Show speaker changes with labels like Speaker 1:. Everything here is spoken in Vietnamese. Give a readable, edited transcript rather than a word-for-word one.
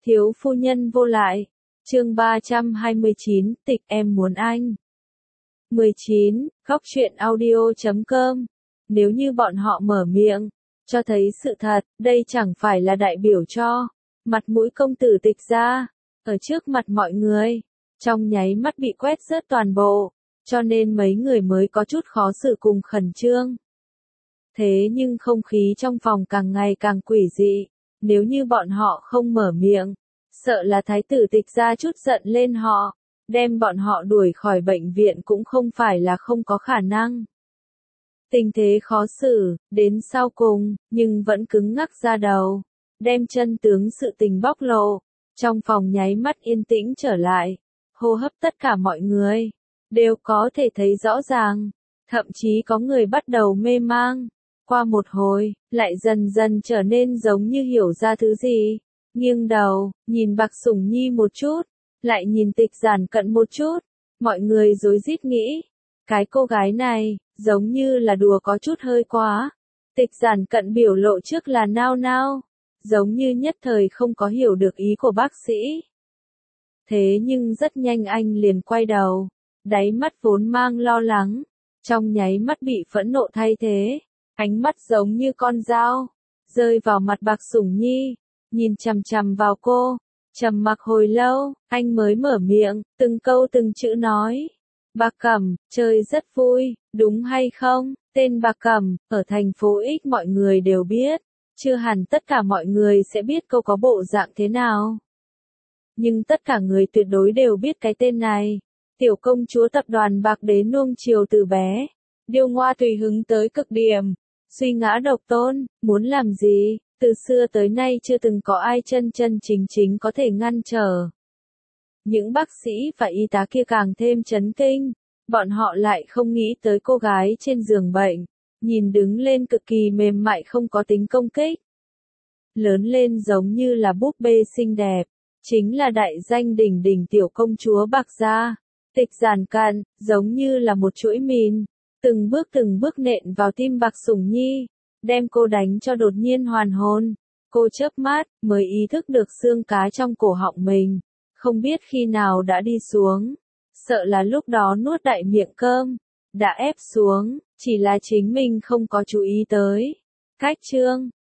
Speaker 1: Thiếu phu nhân vô lại. Chương 329, tịch em muốn anh. 19. Góc truyện audio.com. Nếu như bọn họ mở miệng, cho thấy sự thật, đây chẳng phải là đại biểu cho mặt mũi công tử Tịch gia, ở trước mặt mọi người, trong nháy mắt bị quét rớt toàn bộ, cho nên mấy người mới có chút khó xử cùng khẩn trương. Thế nhưng không khí trong phòng càng ngày càng quỷ dị, nếu như bọn họ không mở miệng, sợ là thái tử Tịch gia chút giận lên họ, đem bọn họ đuổi khỏi bệnh viện cũng không phải là không có khả năng. Tình thế khó xử, đến sau cùng, nhưng vẫn cứng ngắc ra đầu, đem chân tướng sự tình bóc lộ, trong phòng nháy mắt yên tĩnh trở lại, hô hấp tất cả mọi người, đều có thể thấy rõ ràng, thậm chí có người bắt đầu mê mang, qua một hồi, lại dần dần trở nên giống như hiểu ra thứ gì, nghiêng đầu, nhìn Bạc Sủng Nhi một chút, lại nhìn Tịch Giản Cận một chút, mọi người rối rít nghĩ, cái cô gái này, giống như là đùa có chút hơi quá. Tịch Giản Cận biểu lộ trước là nao nao, giống như nhất thời không có hiểu được ý của bác sĩ. Thế nhưng rất nhanh anh liền quay đầu, đáy mắt vốn mang lo lắng, trong nháy mắt bị phẫn nộ thay thế, ánh mắt giống như con dao, rơi vào mặt Bạc Sủng Nhi, nhìn chằm chằm vào cô, trầm mặc hồi lâu, anh mới mở miệng, từng câu từng chữ nói. Bạc Cẩm, chơi rất vui, đúng hay không? Tên Bạc Cẩm, ở thành phố X mọi người đều biết, chưa hẳn tất cả mọi người sẽ biết cô có bộ dạng thế nào. Nhưng tất cả người tuyệt đối đều biết cái tên này. Tiểu công chúa tập đoàn Bạc Đế nuông chiều từ bé, điêu ngoa tùy hứng tới cực điểm, suy ngã độc tôn, muốn làm gì, từ xưa tới nay chưa từng có ai chân chân chính có thể ngăn trở. Những bác sĩ và y tá kia càng thêm chấn kinh, bọn họ lại không nghĩ tới cô gái trên giường bệnh, nhìn đứng lên cực kỳ mềm mại không có tính công kích. Lớn lên giống như là búp bê xinh đẹp, chính là đại danh đỉnh đỉnh tiểu công chúa Bạc gia. Tịch Giản Cận, giống như là một chuỗi mìn, từng bước nện vào tim Bạc Sủng Nhi, đem cô đánh cho đột nhiên hoàn hồn. Cô chớp mắt, mới ý thức được xương cá trong cổ họng mình, không biết khi nào đã đi xuống, sợ là lúc đó nuốt đại miệng cơm, đã ép xuống, chỉ là chính mình không có chú ý tới. Cách chương